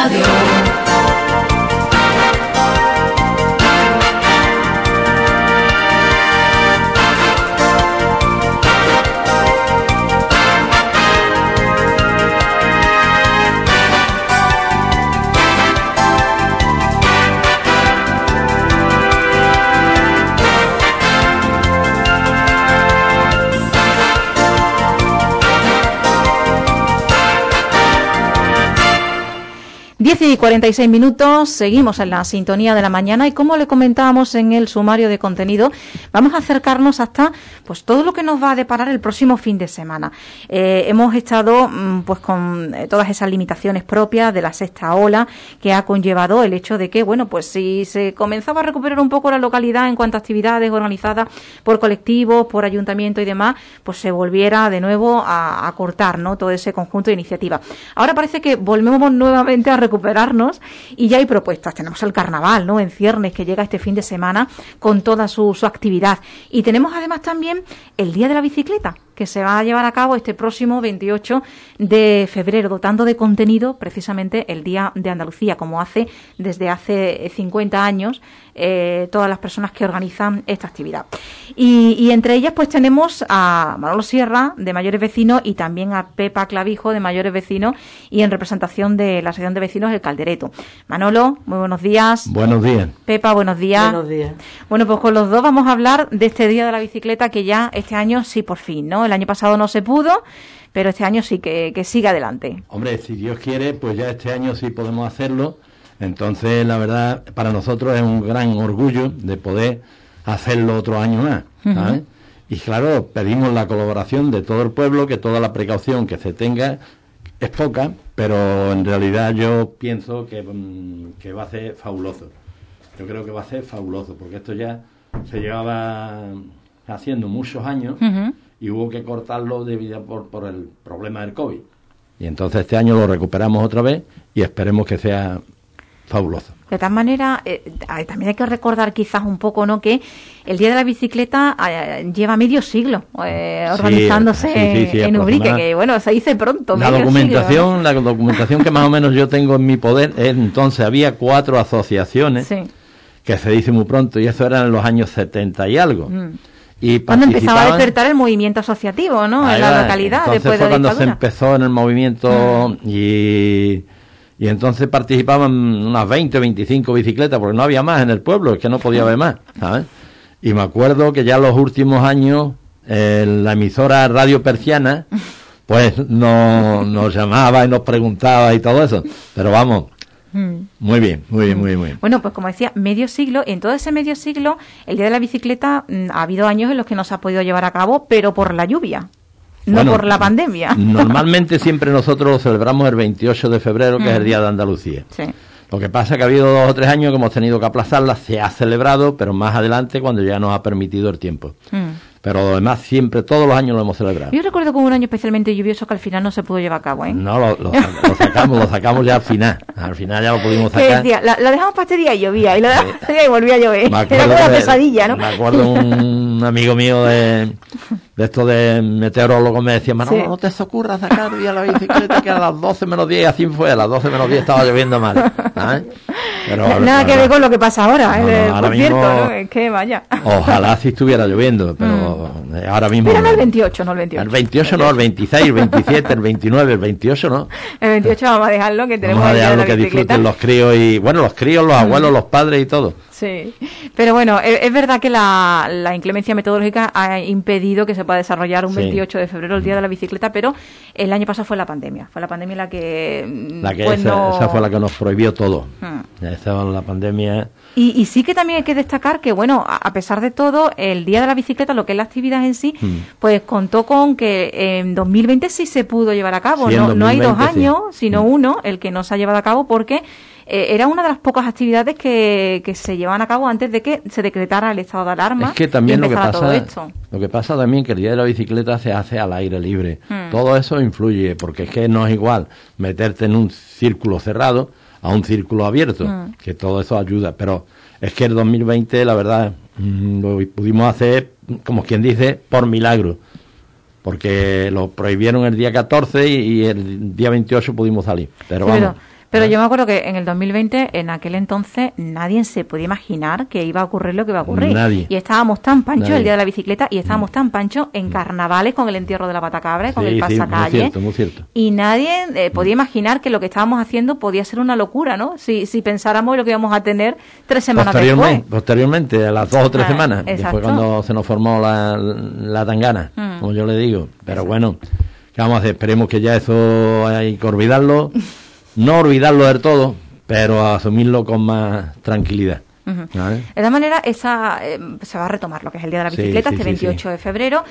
Radio. 10:46, seguimos en la sintonía de la mañana y como le comentábamos en el sumario de contenido, vamos a acercarnos hasta pues todo lo que nos va a deparar el próximo fin de semana. Hemos estado pues con todas esas limitaciones propias de la sexta ola que ha conllevado el hecho de que, bueno, pues si se comenzaba a recuperar un poco la localidad en cuanto a actividades organizadas por colectivos, por ayuntamiento y demás, pues se volviera de nuevo a cortar, ¿no?, todo ese conjunto de iniciativas. Ahora parece que volvemos nuevamente a recuperarnos y ya hay propuestas. Tenemos el carnaval, ¿no?, en ciernes, que llega este fin de semana con toda su actividad. Y tenemos además también el Día de la Bicicleta, que se va a llevar a cabo este próximo 28 de febrero, dotando de contenido precisamente el Día de Andalucía, como hace desde hace 50 años todas las personas que organizan esta actividad. Y entre ellas pues tenemos a Manolo Sierra, de Mayores Vecinos, y también a Pepa Clavijo, de Mayores Vecinos, y en representación de la Asociación de Vecinos El Caldereto. Manolo, muy buenos días. Buenos días. Pepa, buenos días. Buenos días. Bueno, pues con los dos vamos a hablar de este Día de la Bicicleta, que ya este año sí, por fin, ¿no? El año pasado no se pudo, pero este año sí que sigue adelante. Hombre, si Dios quiere, pues ya este año sí podemos hacerlo. Entonces, la verdad, para nosotros es un gran orgullo de poder hacerlo otro año más, ¿sabes? Uh-huh. Y claro, pedimos la colaboración de todo el pueblo, que toda la precaución que se tenga es poca, pero en realidad yo pienso que va a ser fabuloso. Yo creo que va a ser fabuloso, porque esto ya se llevaba haciendo muchos años. Uh-huh. Y hubo que cortarlo debido por el problema del COVID. Y entonces este año lo recuperamos otra vez y esperemos que sea fabuloso. De tal manera, también hay que recordar quizás un poco, ¿no?, que el Día de la Bicicleta lleva medio siglo organizándose en Ubrique, que bueno, se dice pronto. La documentación que más o menos yo tengo en mi poder, entonces había 4 asociaciones, sí, que se dice muy pronto, y eso era en los años 70 y algo. Y cuando empezaba a despertar el movimiento asociativo, ¿no?, en la localidad, después de la cuando dictadura. Se empezó en el movimiento y entonces participaban unas 20 o 25 bicicletas, porque no había más en el pueblo, es que no podía haber más, ¿sabes? Y me acuerdo que ya en los últimos años la emisora Radio Persiana pues nos llamaba y nos preguntaba y todo eso, pero vamos, muy bien. Bueno, pues como decía, medio siglo, y en todo ese medio siglo el Día de la Bicicleta ha habido años en los que no se ha podido llevar a cabo, pero por la lluvia, no por la pandemia. Normalmente siempre nosotros lo celebramos el 28 de febrero, que es el Día de Andalucía. Sí. Lo que pasa es que ha habido 2 o 3 años que hemos tenido que aplazarla, se ha celebrado, pero más adelante cuando ya nos ha permitido el tiempo. Pero además siempre, todos los años lo hemos celebrado. Yo recuerdo como un año especialmente lluvioso que al final no se pudo llevar a cabo, ¿eh? No, lo sacamos ya al final. Al final ya lo pudimos sacar. Decía, la dejamos para este día y llovía, y la dejamos para este día y volvía a llover. Era como una pesadilla, ¿no? Me acuerdo un amigo mío de esto de meteorólogo me decía, Manolo, no te se ocurra sacar ya la bicicleta, que a las 12 menos 10, así fue, a las 12 menos 10 estaba lloviendo mal, ¿sabes? Pero, nada que ver con lo que pasa ahora, ahora por mismo, cierto, ¿no? Es que vaya. Ojalá si estuviera lloviendo, pero ahora mismo. Pero no el 28, no el 28. El 28 no, el 26, el 27, el 29, el 28 no. El 28 vamos a dejarlo, que tenemos vamos a dejarlo que disfruten los críos y, bueno, los críos, los abuelos, los padres y todo. Sí, pero bueno, es verdad que la inclemencia metodológica ha impedido que se pueda desarrollar un 28 de febrero, el Día de la Bicicleta, pero el año pasado fue la pandemia la que pues esa fue la que nos prohibió todo. Esa fue la pandemia. Y sí que también hay que destacar que, bueno, a pesar de todo, el Día de la Bicicleta, lo que es la actividad en sí, pues contó con que en 2020 sí se pudo llevar a cabo. Sí, no hay 2 años, sino uno, el que no se ha llevado a cabo, porque era una de las pocas actividades que se llevaban a cabo antes de que se decretara el estado de alarma. Es que también lo que pasa también que el Día de la Bicicleta se hace al aire libre. Todo eso influye, porque es que no es igual meterte en un círculo cerrado a un círculo abierto, que todo eso ayuda. Pero es que el 2020, la verdad, lo pudimos hacer, como quien dice, por milagro, porque lo prohibieron el día 14 y el día 28 pudimos salir. Pero vamos. Pero yo me acuerdo que en el 2020, en aquel entonces, nadie se podía imaginar que iba a ocurrir lo que iba a ocurrir. Nadie. Y estábamos tan panchos Nadie. el día de la bicicleta, y estábamos tan panchos en carnavales con el entierro de la Patacabra, con el pasacalle. Muy cierto. Y nadie podía imaginar que lo que estábamos haciendo podía ser una locura, ¿no? Si pensáramos en lo que íbamos a tener 3 semanas después. Posteriormente, a las 2 o 3 semanas, exacto. después cuando se nos formó la tangana, como yo le digo. Pero bueno, ¿qué vamos a hacer? Esperemos que ya eso hay que olvidarlo. No olvidarlo del todo, pero asumirlo con más tranquilidad. ¿Vale? De todas maneras, se va a retomar lo que es el Día de la Bicicleta, este 28 de febrero.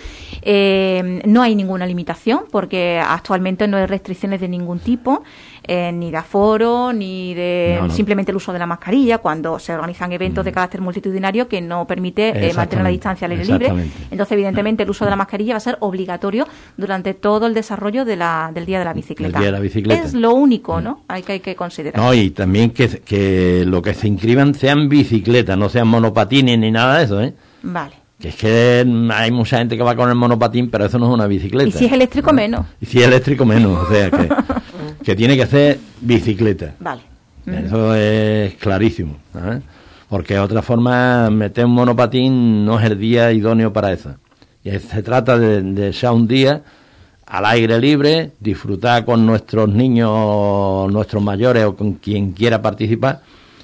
No hay ninguna limitación, porque actualmente no hay restricciones de ningún tipo, ni de aforo, ni de simplemente el uso de la mascarilla, cuando se organizan eventos de carácter multitudinario que no permite mantener la distancia al aire libre. Entonces, evidentemente, el uso de la mascarilla va a ser obligatorio durante todo el desarrollo del Día de la Bicicleta. El Día de la Bicicleta. Es lo único, ¿no? Hay que considerar. No, y también que lo que se inscriban sean bicicletas, no sean monopatines ni nada de eso, ¿eh? Vale. Que es que hay mucha gente que va con el monopatín, pero eso no es una bicicleta. Y si es eléctrico, menos. Y si es eléctrico, menos. O sea, que tiene que ser bicicleta. Vale. Eso es clarísimo, ¿sabes? Porque de otra forma, meter un monopatín no es el día idóneo para eso. Y se trata de echar un día al aire libre, disfrutar con nuestros niños, nuestros mayores o con quien quiera participar,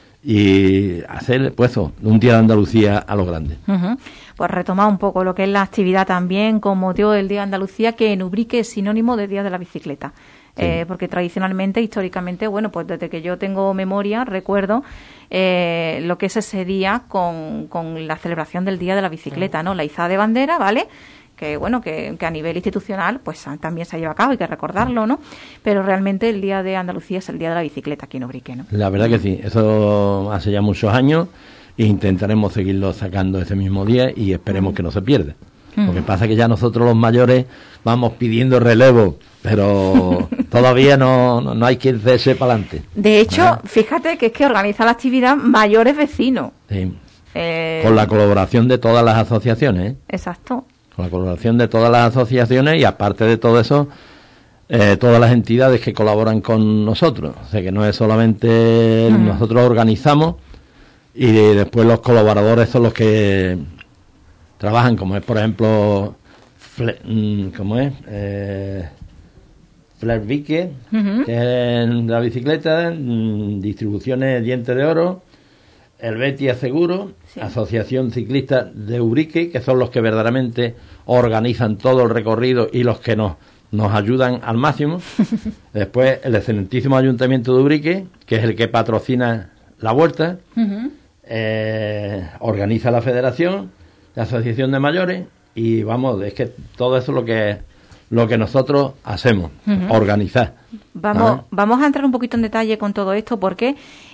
y hacer, pues, un día de Andalucía a lo grande. Pues retomar un poco lo que es la actividad también con motivo del Día de Andalucía, que en Ubrique es sinónimo de Día de la Bicicleta. Sí. Porque tradicionalmente, históricamente, bueno, pues desde que yo tengo memoria, recuerdo lo que es ese día con la celebración del Día de la Bicicleta, ¿no? La izada de bandera, ¿vale? Que bueno, que a nivel institucional pues también se lleva a cabo, hay que recordarlo, ¿no? Pero realmente el Día de Andalucía es el Día de la Bicicleta aquí en Ubrique, ¿no? La verdad que sí, eso hace ya muchos años e intentaremos seguirlo sacando ese mismo día y esperemos que no se pierda. Lo que pasa es que ya nosotros los mayores vamos pidiendo relevo, pero todavía no hay que irse para adelante. De hecho, fíjate que es que organiza la actividad mayores vecinos. Sí. Con la colaboración de todas las asociaciones, ¿eh? Exacto. Con la colaboración de todas las asociaciones y aparte de todo eso, todas las entidades que colaboran con nosotros. O sea que no es solamente nosotros organizamos y después los colaboradores son los que trabajan, como es por ejemplo Flervique, que es la bicicleta, Distribuciones Dientes de Oro, el Betia Seguro, sí. Asociación Ciclista de Ubrique, que son los que verdaderamente organizan todo el recorrido y los que nos ayudan al máximo. Después el excelentísimo Ayuntamiento de Ubrique, que es el que patrocina la vuelta, organiza la Federación, la Asociación de Mayores, y vamos, es que todo eso es lo que nosotros hacemos, organizar. Vamos a entrar un poquito en detalle con todo esto porque,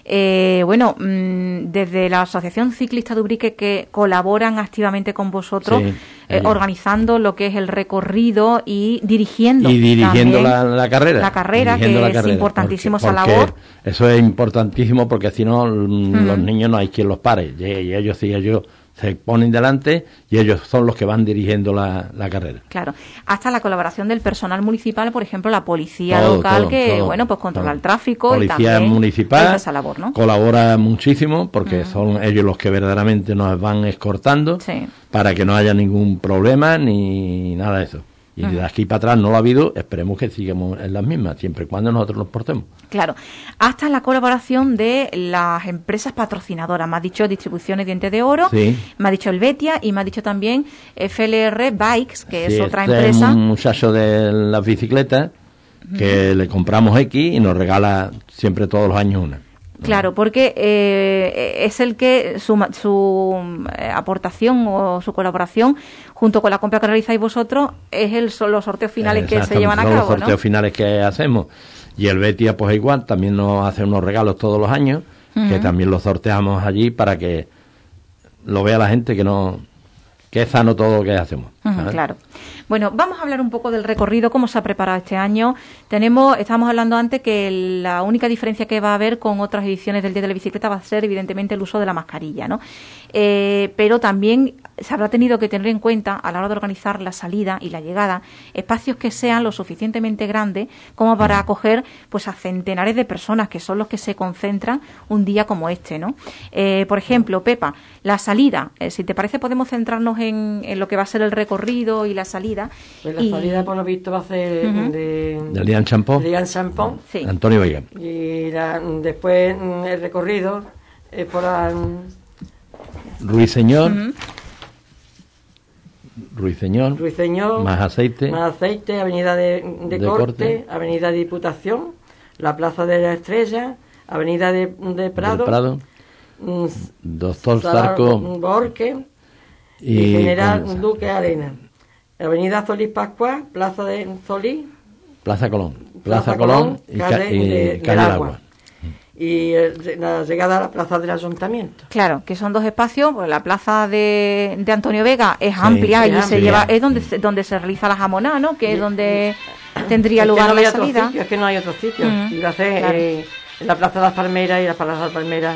desde la Asociación Ciclista de Ubrique, que colaboran activamente con vosotros, sí, organizando lo que es el recorrido y dirigiendo la carrera. La carrera, que es importantísimo esa labor. Eso es importantísimo porque si no, los niños no hay quien los pare. Y ellos se ponen delante y ellos son los que van dirigiendo la carrera. Claro, hasta la colaboración del personal municipal, por ejemplo, la policía local, pues controla el tráfico. Policía y también municipal esa labor, ¿no? Colabora muchísimo porque son ellos los que verdaderamente nos van escortando para que no haya ningún problema ni nada de eso. Y de aquí para atrás no lo ha habido, esperemos que sigamos en las mismas, siempre y cuando nosotros nos portemos. Claro, hasta la colaboración de las empresas patrocinadoras, me ha dicho Distribuciones Dientes de Oro, me ha dicho el Betia y me ha dicho también FLR Bikes, que es otra empresa. Es un muchacho de las bicicletas que le compramos X y nos regala siempre todos los años una. Claro, porque es el que su aportación o su colaboración junto con la compra que realizáis vosotros son los sorteos finales que se llevan a cabo, los sorteos finales que hacemos. Y el Betia pues igual, también nos hace unos regalos todos los años, que también los sorteamos allí para que lo vea la gente, que es sano todo lo que hacemos. Claro. Bueno, vamos a hablar un poco del recorrido, cómo se ha preparado este año. Estábamos hablando antes que la única diferencia que va a haber con otras ediciones del Día de la Bicicleta va a ser evidentemente el uso de la mascarilla, ¿no? Pero también se habrá tenido que tener en cuenta a la hora de organizar la salida y la llegada espacios que sean lo suficientemente grandes como para acoger pues a centenares de personas, que son los que se concentran un día como este, ¿no? Por ejemplo, Pepa, la salida, si te parece podemos centrarnos en lo que va a ser el recorrido y la salida. Pues la salida por lo visto va a ser de Lian Champón, sí. Antonio Vega. Y después el recorrido por la Ruiseñor, más aceite, Avenida de Corte, Avenida de Diputación, la Plaza de la Estrella, Avenida de Prado, Doctor Zarco Borque y General Duque Arena, Avenida Solís Pascual, Plaza de Solís, Plaza Colón y Calle del Agua. Y la llegada a la plaza del ayuntamiento. Claro, que son dos espacios. Pues la plaza de Antonio Vega es amplia, y es donde se realiza la jamonada, ¿no? Que es donde tendría lugar la salida. Es que no hay otro sitio. Iba a ser en la plaza de las Palmeras, y la plaza de las Palmeras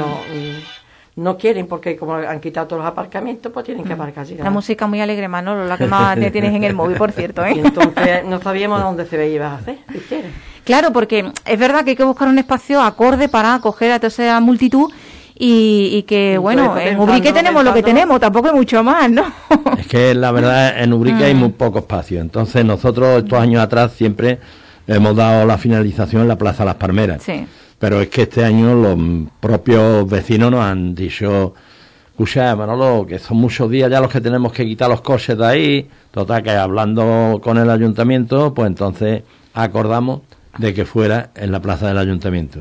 no quieren, porque como han quitado todos los aparcamientos, pues tienen que aparcar allí. La música muy alegre, Manolo, la que más te tienes en el móvil, por cierto, ¿eh? Y entonces no sabíamos dónde se iba a hacer, si quieres. Claro, porque es verdad que hay que buscar un espacio acorde para acoger a toda esa multitud y que, bueno, en Ubrique tenemos lo que tenemos, tampoco hay mucho más, ¿no? Es que la verdad, en Ubrique hay muy poco espacio. Entonces nosotros estos años atrás siempre hemos dado la finalización en la Plaza Las Palmeras. Sí. Pero es que este año los propios vecinos nos han dicho: escucha, Manolo, que son muchos días ya los que tenemos que quitar los coches de ahí. Total, que hablando con el ayuntamiento, pues entonces acordamos de que fuera en la plaza del ayuntamiento.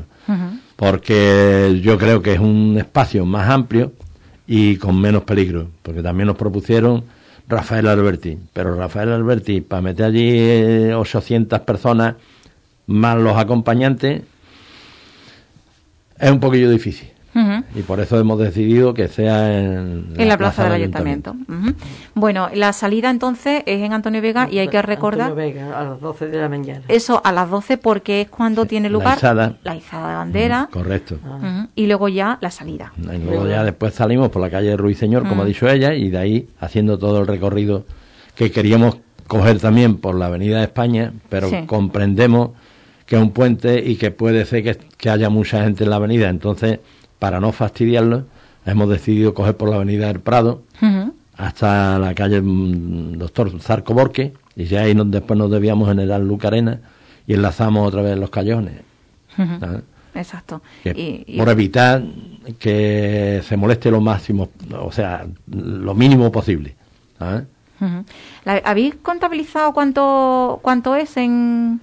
Porque yo creo que es un espacio más amplio y con menos peligro. Porque también nos propusieron Rafael Alberti. Pero Rafael Alberti, para meter allí 800 personas más los acompañantes, es un poquillo difícil. Y por eso hemos decidido que sea en la plaza del ayuntamiento. Bueno, la salida entonces es en Antonio Vega, y hay que recordar... Antonio Vega, a las 12 de la mañana. Eso, a las 12, porque es cuando tiene lugar la izada de bandera. Correcto. Y luego ya la salida. Y luego ya después salimos por la calle de Ruiseñor, como ha dicho ella, y de ahí haciendo todo el recorrido que queríamos coger también por la Avenida de España, pero comprendemos que es un puente y que puede ser que haya mucha gente en la avenida. Entonces, para no fastidiarlo, hemos decidido coger por la Avenida del Prado hasta la calle Doctor Zarco Borque, y ya ahí después nos debíamos General Luque Arena y enlazamos otra vez los callejones. Exacto. Por evitar que se moleste lo máximo, o sea, lo mínimo posible. ¿Habéis contabilizado cuánto es en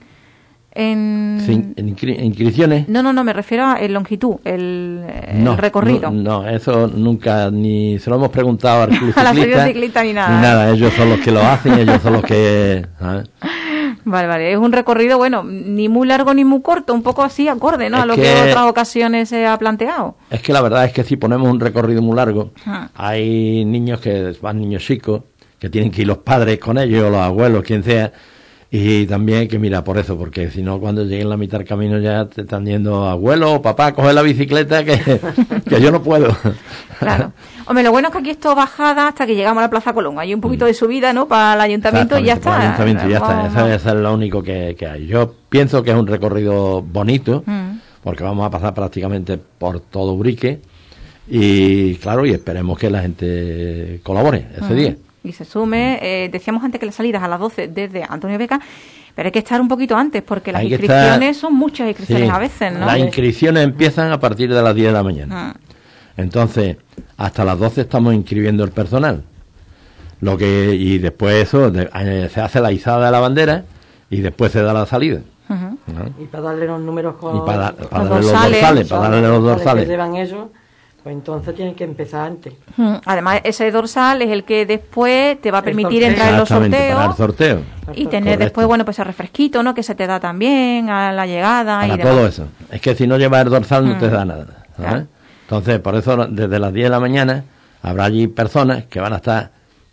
inscripciones? No, me refiero a longitud, el recorrido. No, eso nunca, ni se lo hemos preguntado al club a la asociación ciclista ni nada. Ni nada, ellos son los que lo hacen, ellos son los que... Vale, es un recorrido, bueno, ni muy largo ni muy corto, un poco así acorde, ¿no? A lo que en otras ocasiones se ha planteado. Es que la verdad es que si ponemos un recorrido muy largo, hay niños niños chicos, que tienen que ir los padres con ellos, o los abuelos, quien sea. Y también hay que mirar por eso, porque si no, cuando lleguen la mitad del camino ya te están diciendo: abuelo, papá, coge la bicicleta que yo no puedo. Claro. Hombre, lo bueno es que aquí esto bajada hasta que llegamos a la Plaza Colón. Hay un poquito de subida, ¿no?, para el ayuntamiento, y ya está. Para el ayuntamiento, ya está. Eso es lo único que hay. Yo pienso que es un recorrido bonito, porque vamos a pasar prácticamente por todo Ubrique. Y claro, y esperemos que la gente colabore ese día. Y se sume. Decíamos antes que las salidas a las 12 desde Antonio Vega, pero hay que estar un poquito antes, porque las inscripciones son muchas inscripciones a veces, ¿no? Las inscripciones empiezan a partir de las 10 de la mañana. Entonces, hasta las 12 estamos inscribiendo el personal. Y después se hace la izada de la bandera y después se da la salida. Y para darle los números para darle los dorsales que llevan ellos. Pues entonces tienen que empezar antes. Además, ese dorsal es el que después te va a permitir entrar en los sorteos. Para el sorteo. Y tener después, bueno, pues el refresquito, ¿no?, que se te da también a la llegada. Para y todo eso. Es que si no llevas el dorsal no te da nada. Claro. Entonces, por eso, desde las 10 de la mañana, habrá allí personas que van a estar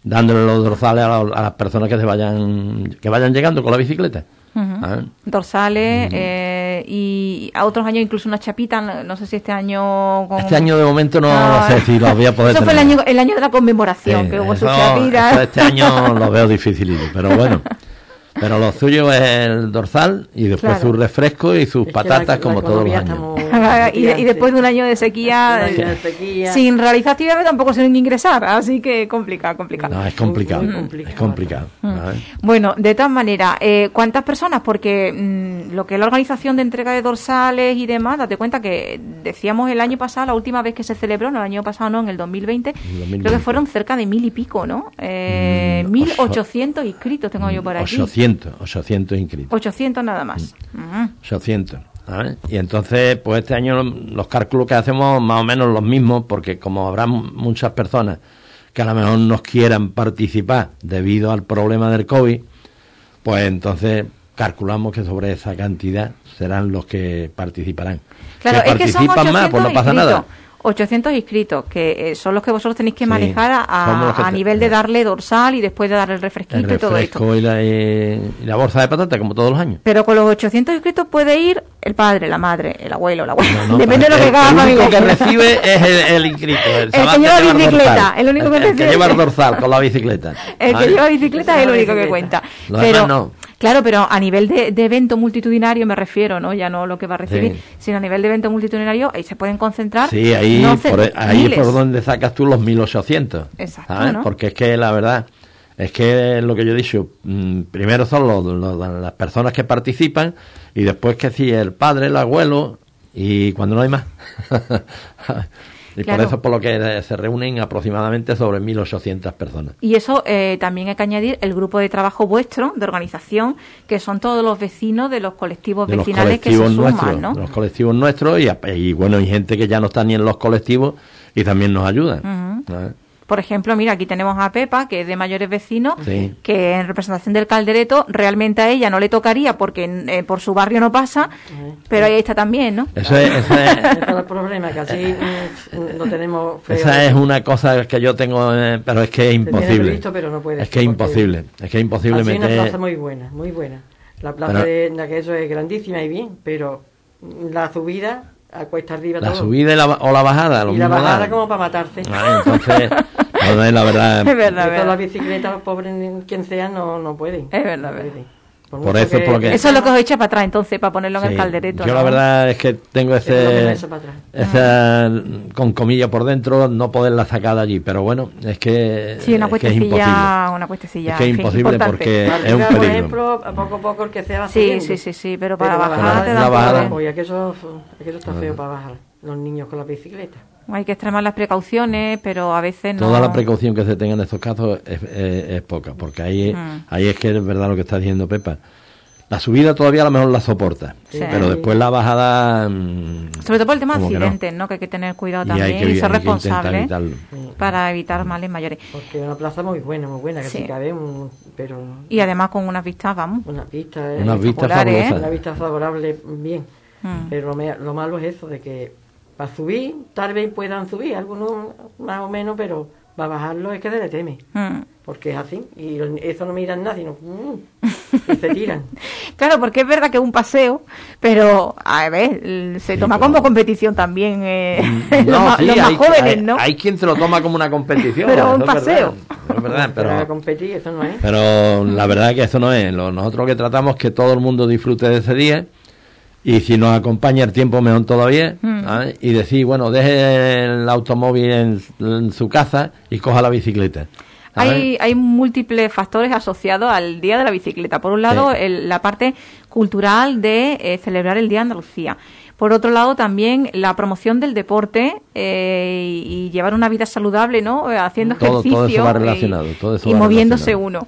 dándole los dorsales a las personas que vayan llegando con la bicicleta. Dorsales y a otros años incluso una chapita, no sé si este año... Este año de momento no sé si los voy a poder Eso tener. fue el año de la conmemoración, que hubo su chapita. Eso este año lo veo dificilito, pero bueno. Pero lo suyo es el dorsal y después sus refrescos y sus patatas como todos los años. Y después de un año de sequía, sin realizar actividades tampoco se ingresar, así que complicado. No, es complicado, es complicado. Bueno, de todas maneras, ¿cuántas personas? Porque lo que es la organización de entrega de dorsales y demás, date cuenta que decíamos el año pasado, la última vez que se celebró, no el año pasado, no, en el 2020, creo que fueron cerca de 1.000 y pico, ¿no? 1.800 inscritos tengo yo por aquí. 800 inscritos. 800 nada más. 800. ¿sabes? Y entonces, pues este año los cálculos que hacemos más o menos los mismos, porque como habrá muchas personas que a lo mejor no quieran participar debido al problema del COVID, pues entonces calculamos que sobre esa cantidad serán los que participarán. Claro, que es que son 800 más, pues no pasa nada. 800 inscritos, que son los que vosotros tenéis que manejar a nivel de darle dorsal y después de darle el refresquito y todo esto. Y la bolsa de patata, como todos los años. Pero con los 800 inscritos puede ir el padre, la madre, el abuelo, la abuela. Depende de lo que haga. El único que recibe es el inscrito. El que lleva bicicleta. El único que lleva el dorsal con la bicicleta. El que lleva bicicleta es el único que cuenta. Pero no. Claro, pero a nivel de evento multitudinario me refiero, ¿no? Ya no lo que va a recibir, sino a nivel de evento multitudinario, ahí se pueden concentrar. Sí, ahí es por donde sacas tú los 1.800. Exacto, ¿sabes? ¿no? Porque es que la verdad es que lo que yo he dicho, primero son las personas que participan y después que sí, el padre, el abuelo y cuando no hay más. Y claro, por eso es por lo que se reúnen aproximadamente sobre 1.800 personas. Y eso también hay que añadir el grupo de trabajo vuestro, de organización, que son todos los vecinos de los colectivos vecinales que se suman, ¿no? De los colectivos nuestros y bueno, hay gente que ya no está ni en los colectivos y también nos ayuda. Por ejemplo, mira, aquí tenemos a Pepa, que es de mayores vecinos, que en representación del Caldereto realmente a ella no le tocaría porque por su barrio no pasa, pero ahí está también, ¿no? Ese es el problema, que así no tenemos feo. Esa es una cosa que yo tengo, pero es que es imposible. Visto, pero no puede, es que es imposible. Es que es imposible así meter... una plaza muy buena, muy buena. La plaza de que eso es grandísima y bien, pero la subida... a cuesta arriba la todo. Subida o la bajada y la bajada como para matarse. Entonces la verdad es verdad. Las bicicletas, los pobres quien sea, no pueden. Es verdad, Por eso eso es lo que os echa para atrás entonces, para ponerlo en el Caldereto. Yo la verdad es que tengo esa con comillas por dentro, no poderla sacar de allí, pero bueno, es que sí, una cuestecilla, es que es imposible porque es un peligro. Por ejemplo, poco a poco el que sea va subiendo. Sí, pero para bajar te da bajada, es que eso está feo para bajar los niños con la bicicleta. Hay que extremar las precauciones, pero a veces no... Toda la precaución que se tenga en estos casos es poca, porque ahí es que es verdad lo que está diciendo Pepa. La subida todavía a lo mejor la soporta, pero después la bajada... sobre todo por el tema de accidentes, ¿no? Que hay que tener cuidado también y ser responsable para evitar males mayores. Porque es una plaza muy buena, que sí cabe, pero... Y además con unas vistas, vamos. Unas vistas fabulosas. Una vista favorable, bien. Pero lo malo es eso, de que para subir, tal vez puedan subir, algunos más o menos, pero para bajarlo es que se le teme. Porque es así, y eso no miran nada, sino y se tiran. Claro, porque es verdad que es un paseo, pero a ver, se toma como competición también los más jóvenes, ¿no? Hay quien se lo toma como una competición. Pero un paseo. Es verdad, pero competir, eso no es. Pero la verdad es que eso no es. Nosotros lo que tratamos es que todo el mundo disfrute de ese día. Y si nos acompaña el tiempo, mejor todavía. Y decir, bueno, deje el automóvil en su casa y coja la bicicleta. Hay múltiples factores asociados al Día de la Bicicleta. Por un lado, la parte cultural de celebrar el Día de Andalucía. Por otro lado, también la promoción del deporte y llevar una vida saludable, ¿no? Haciendo ejercicio. Todo eso va relacionado. Y moviéndose uno.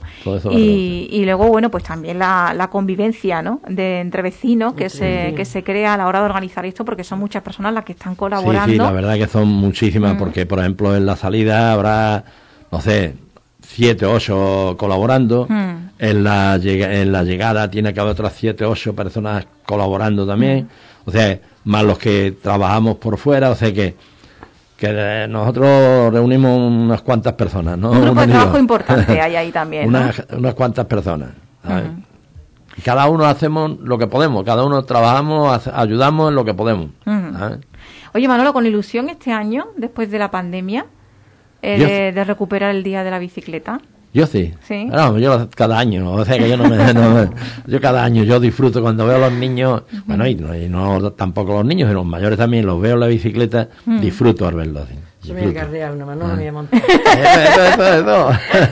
Y luego, bueno, pues también la convivencia, ¿no? Entre vecinos que se crea a la hora de organizar esto, porque son muchas personas las que están colaborando. Sí, la verdad que son muchísimas, porque, por ejemplo, en la salida habrá, no sé, 7 o 8 colaborando. En la llegada tiene que haber otras 7 o 8 personas colaborando también. O sea, más los que trabajamos por fuera. O sea que que nosotros reunimos unas cuantas personas, ¿no? Un grupo de trabajo importante hay ahí también, ¿no? Unas cuantas personas, ¿sabes? Cada uno hacemos lo que podemos, cada uno trabajamos, ayudamos en lo que podemos. Oye, Manolo, con ilusión este año, después de la pandemia, de recuperar el día de la bicicleta. Yo sí. ¿Sí? No, yo cada año, o sea que yo yo cada año yo disfruto cuando veo a los niños, bueno, y no tampoco los niños, sino los mayores también, los veo en la bicicleta, disfruto al verlos. Así. Yo me voy a carrear una mano, me voy a montar. Eso.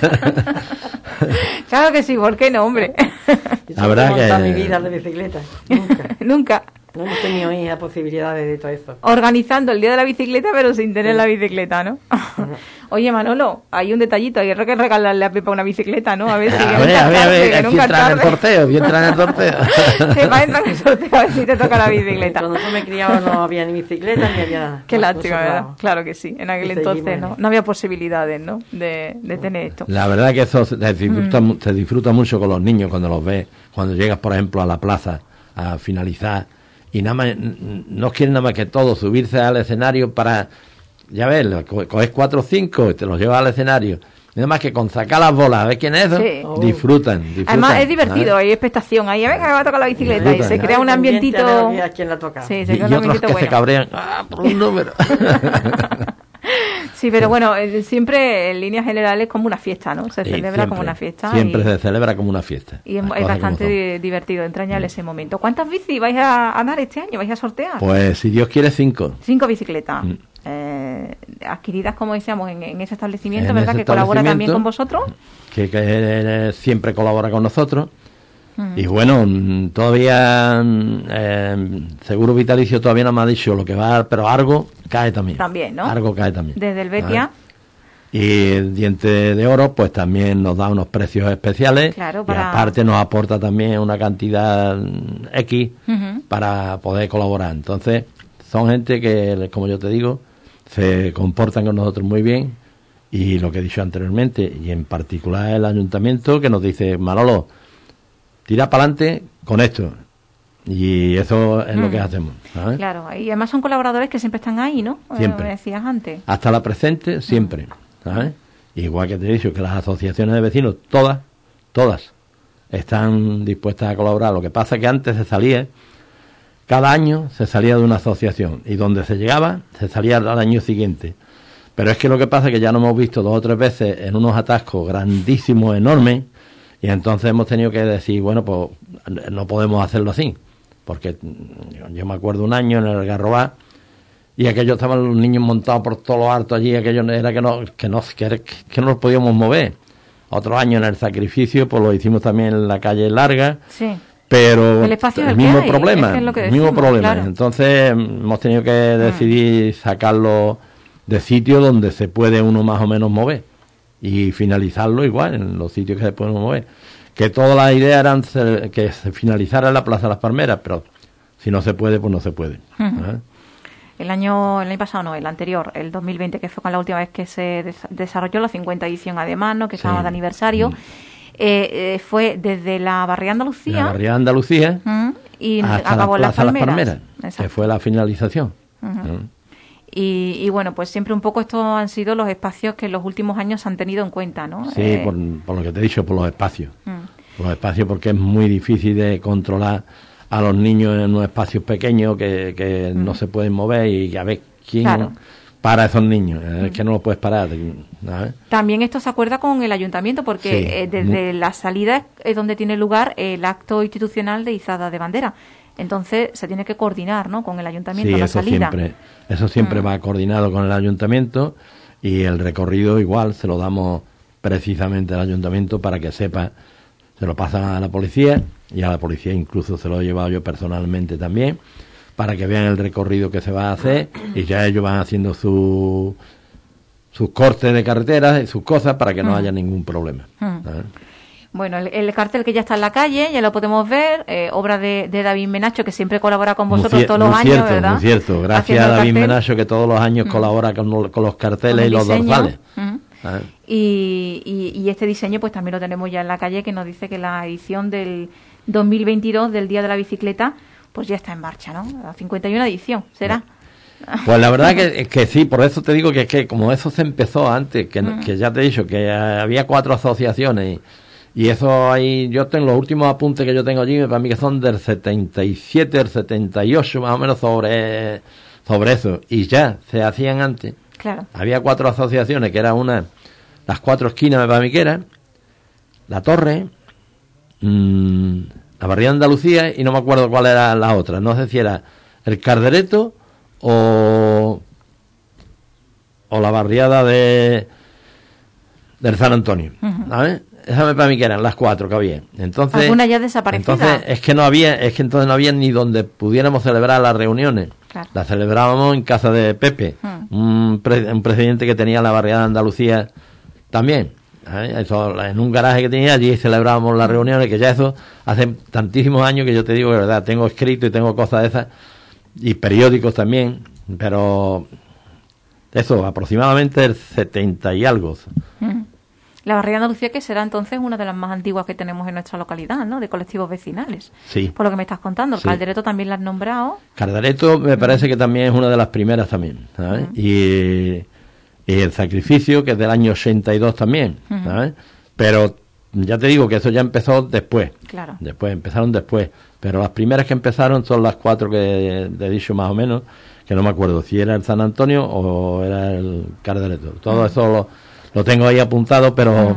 Claro que sí, ¿por qué no, hombre? Yo no he montado mi vida de bicicleta, nunca. Nunca. No hemos tenido esa posibilidades de todo eso. Organizando el día de la bicicleta, pero sin tener la bicicleta, ¿no? Oye, Manolo, hay un detallito, hay que regalarle a Pepa una bicicleta, ¿no? A ver si a ver, aquí entra en el sorteo, Pepa entra en el sorteo, a ver si te toca la bicicleta. Cuando yo me criaba no había ni bicicleta ni había nada. Qué lástima, ¿verdad? Claro que sí, en aquel entonces no había posibilidades, ¿no? De tener esto. La verdad que eso se disfruta mucho con los niños cuando los ves, cuando llegas, por ejemplo, a la plaza a finalizar. Y nada más, no quieren nada más que todo subirse al escenario para, ya ves, coges 4 o 5 y te los llevas al escenario. Nada más que con sacar las bolas, a ver quién es eso, sí. Disfrutan. Además es divertido, hay expectación ahí, venga que va a tocar la bicicleta y se crea un ambientito. A quién la toca. Sí, se crea un ambientito que bueno. Se cabrean, por un número. Sí, pero bueno, siempre en líneas generales como una fiesta, ¿no? Se celebra como una fiesta. Siempre se celebra como una fiesta. Y es bastante divertido, entrañable ese momento. ¿Cuántas bicis vais a dar este año? ¿Vais a sortear? Pues si Dios quiere 5. 5 bicicletas. Adquiridas, como decíamos, en ese establecimiento, ¿verdad? Que colabora también con vosotros. Que siempre colabora con nosotros. Y bueno, todavía Seguro Vitalicio todavía no me ha dicho lo que va, pero Argo cae también. También, ¿no? Argo cae también. Desde el Betia. Y el Diente de Oro pues también nos da unos precios especiales. Claro, y aparte nos aporta también una cantidad X para poder colaborar. Entonces son gente que, como yo te digo, se comportan con nosotros muy bien. Y lo que he dicho anteriormente, y en particular el ayuntamiento, que nos dice: Manolo, tira para adelante con esto. Y eso es lo que hacemos, ¿sabes? Claro, y además son colaboradores que siempre están ahí, ¿no? Siempre. Me decías antes. Hasta la presente, siempre, ¿sabes? Igual que te he dicho que las asociaciones de vecinos, todas, están dispuestas a colaborar. Lo que pasa es que antes se salía, cada año se salía de una asociación, y donde se llegaba, se salía al año siguiente. Pero es que lo que pasa es que ya nos hemos visto 2 o 3 veces en unos atascos grandísimos, enormes, y entonces hemos tenido que decir, bueno, pues no podemos hacerlo así, porque yo me acuerdo un año en el Algarrobá, y aquellos estaban los niños montados por todo lo alto allí, aquello era que no nos podíamos mover. Otro año en el Sacrificio, pues lo hicimos también en la calle Larga, sí. Pero el mismo problema, claro. Entonces hemos tenido que decidir sacarlo de sitios donde se puede uno más o menos mover y finalizarlo igual en los sitios que se pueden mover. Que todas las ideas eran que se finalizara en la Plaza de las Palmeras, pero si no se puede, pues no se puede. El año pasado no, el anterior, el 2020, que fue con la última vez que se desarrolló la 50 edición, además, ¿no? Que estaba de aniversario. Fue desde la Barriada Andalucía. La Barriada Andalucía y hasta acabó la Plaza de las Palmeras, Exacto. que fue la finalización. Y bueno, pues siempre un poco estos han sido los espacios que en los últimos años se han tenido en cuenta, ¿no? Sí, por lo que te he dicho, por los espacios. Por los espacios, porque es muy difícil de controlar a los niños en unos espacios pequeños que no se pueden mover, y a ver quién para a esos niños. Es que no los puedes parar. ¿sabes? También esto se acuerda con el ayuntamiento, porque desde la salida es donde tiene lugar el acto institucional de izada de bandera. Entonces se tiene que coordinar, ¿no?, con el ayuntamiento la salida. Eso siempre va coordinado con el ayuntamiento, y el recorrido igual se lo damos precisamente al ayuntamiento para que sepa. Se lo pasan a la policía, y a la policía incluso se lo he llevado yo personalmente también, para que vean el recorrido que se va a hacer, y ya ellos van haciendo sus cortes de carreteras y sus cosas para que no haya ningún problema. Bueno, el cartel que ya está en la calle, ya lo podemos ver, obra de David Menacho, que siempre colabora con vosotros todos los años, ¿verdad? Muy cierto, gracias a David Menacho, que todos los años colabora con los carteles y los dorsales. Y este diseño pues también lo tenemos ya en la calle, que nos dice que la edición del 2022 del Día de la Bicicleta pues ya está en marcha, ¿no? La 51 edición, ¿será? Pues la verdad que sí, por eso te digo que como eso se empezó antes, que ya te he dicho, que había 4 asociaciones y eso ahí, yo tengo los últimos apuntes que yo tengo allí, para mí que son del 77, del 78, más o menos sobre eso, y ya se hacían antes. Claro. Había 4 asociaciones, que era las 4 esquinas, para mí que era, la Torre, la Barriada de Andalucía, y no me acuerdo cuál era la otra, no sé si era el Caldereto o la barriada del San Antonio, ¿sabes? Esa para mí que eran las 4 que había. Entonces, alguna ya desaparecida. Entonces entonces no había ni donde pudiéramos celebrar las reuniones. Claro. Las celebrábamos en casa de Pepe, un presidente que tenía la barriada de Andalucía también. Eso, en un garaje que tenía allí celebrábamos las reuniones, que ya eso hace tantísimos años que yo te digo que verdad, tengo escrito y tengo cosas de esas, y periódicos también, pero eso, aproximadamente el 70 y algo. La Barriada de Andalucía, que será entonces una de las más antiguas que tenemos en nuestra localidad, ¿no? De colectivos vecinales. Sí. Por lo que me estás contando. El sí. Caldereto también la has nombrado. Caldereto me parece que también es una de las primeras también, ¿sabes? Y el Sacrificio, que es del año 82 también, ¿sabes? Pero ya te digo que eso ya empezó después. Claro. Empezaron después. Pero las primeras que empezaron son las 4 que he dicho más o menos, que no me acuerdo si era el San Antonio o era el Caldereto. Todo eso lo tengo ahí apuntado, pero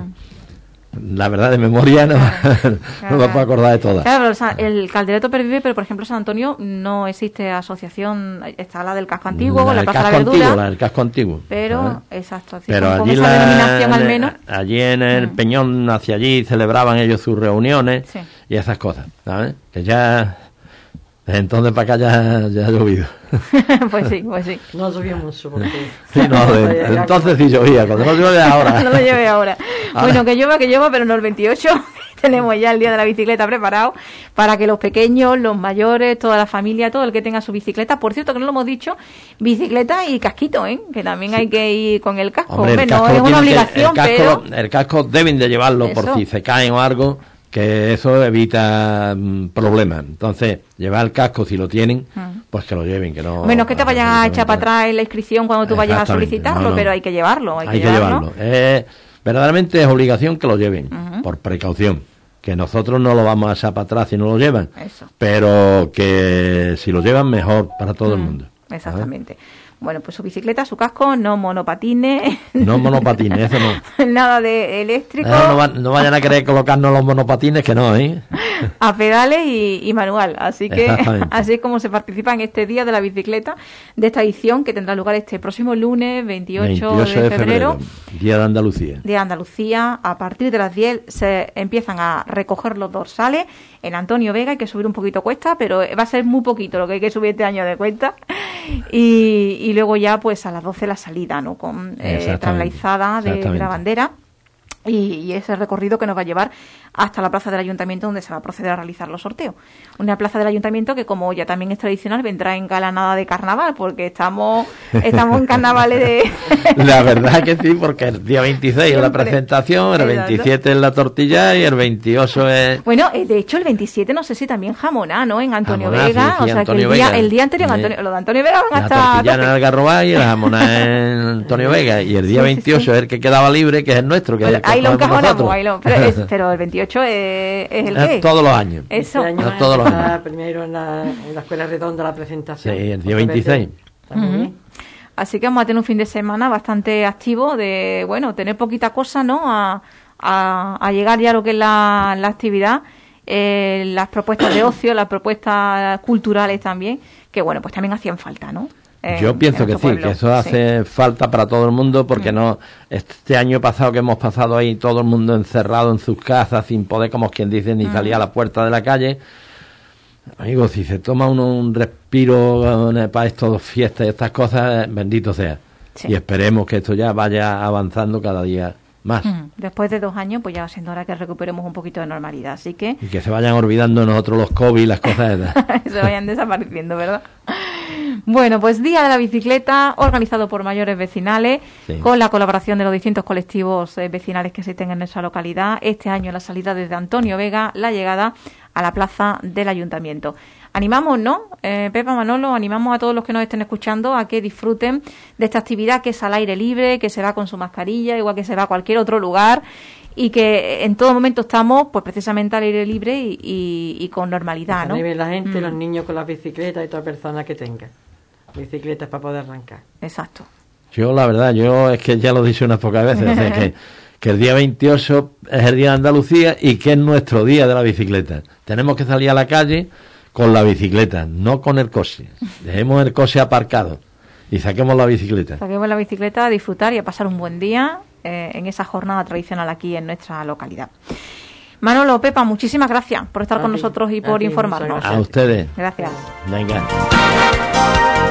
la verdad de memoria no me puedo acordar de todas. Claro, pero el Caldereto pervive, pero por ejemplo San Antonio no existe asociación, está la del casco antiguo, la Plaza de la Verdura. La del casco antiguo. Pero, exacto, así pero con allí esa denominación al menos. Allí en el Peñón, hacia allí, celebraban ellos sus reuniones y esas cosas, ¿sabes? Que ya... Entonces para acá ya ha llovido. Pues sí. No llovió mucho porque... Sí, entonces sí llovía, cuando no llueve ahora. No lo llueve ahora. Bueno, que llueva, pero no el 28. Tenemos ya el día de la bicicleta preparado para que los pequeños, los mayores, toda la familia, todo el que tenga su bicicleta, por cierto que no lo hemos dicho, bicicleta y casquito, que también hay que ir con el casco. Hombre, el casco no es una obligación, pero... El casco deben de llevarlo por si se caen o algo, que eso evita problemas. Entonces, llevar el casco si lo tienen, pues que lo lleven, que no... Menos que te vayan a echar para atrás en la inscripción cuando tú vayas a solicitarlo, pero hay que llevarlo. Hay que llevarlo. Verdaderamente es obligación que lo lleven, por precaución. Que nosotros no lo vamos a echar para atrás si no lo llevan. Eso. Pero que si lo llevan, mejor para todo el mundo. Exactamente. Bueno, pues su bicicleta, su casco, no monopatines. No monopatines, eso no. Nada de eléctrico. No vayan a querer colocarnos los monopatines, que no, ¿eh? A pedales y manual. Así que así es como se participa en este Día de la Bicicleta, de esta edición que tendrá lugar este próximo lunes, 28 de febrero. Día de Andalucía. De Andalucía. A partir de las 10 se empiezan a recoger los dorsales en Antonio Vega. Hay que subir un poquito cuesta, pero va a ser muy poquito lo que hay que subir este año de cuesta. Y luego ya pues a las 12 la salida, ¿no? Con tras la izada de la bandera y ese recorrido que nos va a llevar hasta la plaza del ayuntamiento, donde se va a proceder a realizar los sorteos. Una plaza del ayuntamiento que, como ya también es tradicional, vendrá engalanada de carnaval, porque estamos en carnavales de... La verdad que sí, porque el día 26 es la presentación, el 27 es la tortilla y el 28 es... Bueno, de hecho el 27 no sé si también jamoná, ¿no? En Antonio jamoná, Vega, sí, o sea Antonio que Vega. El día anterior lo de Antonio Vega van a estar... La tortilla en el Algarroba y el jamoná en Antonio Vega, y el día 28 es el que quedaba libre, que es el nuestro, que, ahí lo encajonamos, nosotros. pero el 28 es el qué. Todos los años. Eso. Este año todos los años. Primero en la Escuela Redonda la presentación. Sí, el día 26. Así que vamos a tener un fin de semana bastante activo de, bueno, tener poquita cosa, ¿no? A llegar ya a lo que es la actividad, las propuestas de ocio, las propuestas culturales también, que bueno, pues también hacían falta, ¿no? Yo pienso que sí, que eso hace falta para todo el mundo, porque no, este año pasado que hemos pasado ahí todo el mundo encerrado en sus casas, sin poder, como quien dice, ni salir a la puerta de la calle. Amigos, si se toma uno un respiro para estas fiestas y estas cosas, bendito sea. Sí. Y esperemos que esto ya vaya avanzando cada día más. Después de 2 años, pues ya va siendo hora que recuperemos un poquito de normalidad, así que... Y que se vayan olvidando nosotros los COVID y las cosas esas. Se vayan desapareciendo, ¿verdad? Bueno, pues Día de la Bicicleta, organizado por mayores vecinales, con la colaboración de los distintos colectivos vecinales que existen en nuestra localidad. Este año la salida desde Antonio Vega, la llegada a la plaza del ayuntamiento. animamos, ¿no? Pepa, Manolo, animamos a todos los que nos estén escuchando a que disfruten de esta actividad que es al aire libre, que se va con su mascarilla, igual que se va a cualquier otro lugar, y que en todo momento estamos pues precisamente al aire libre y con normalidad, ¿no? La gente, los niños con las bicicletas y toda persona que tenga bicicletas para poder arrancar. Exacto. Yo, la verdad, es que ya lo he dicho unas pocas veces, que el día 28 es el día de Andalucía y que es nuestro día de la bicicleta. Tenemos que salir a la calle con la bicicleta, no con el coche. Dejemos el coche aparcado y saquemos la bicicleta. Saquemos la bicicleta a disfrutar y a pasar un buen día en esa jornada tradicional aquí en nuestra localidad. Manolo, Pepa, muchísimas gracias por estar con nosotros y por informarnos. A ustedes. Gracias. Venga.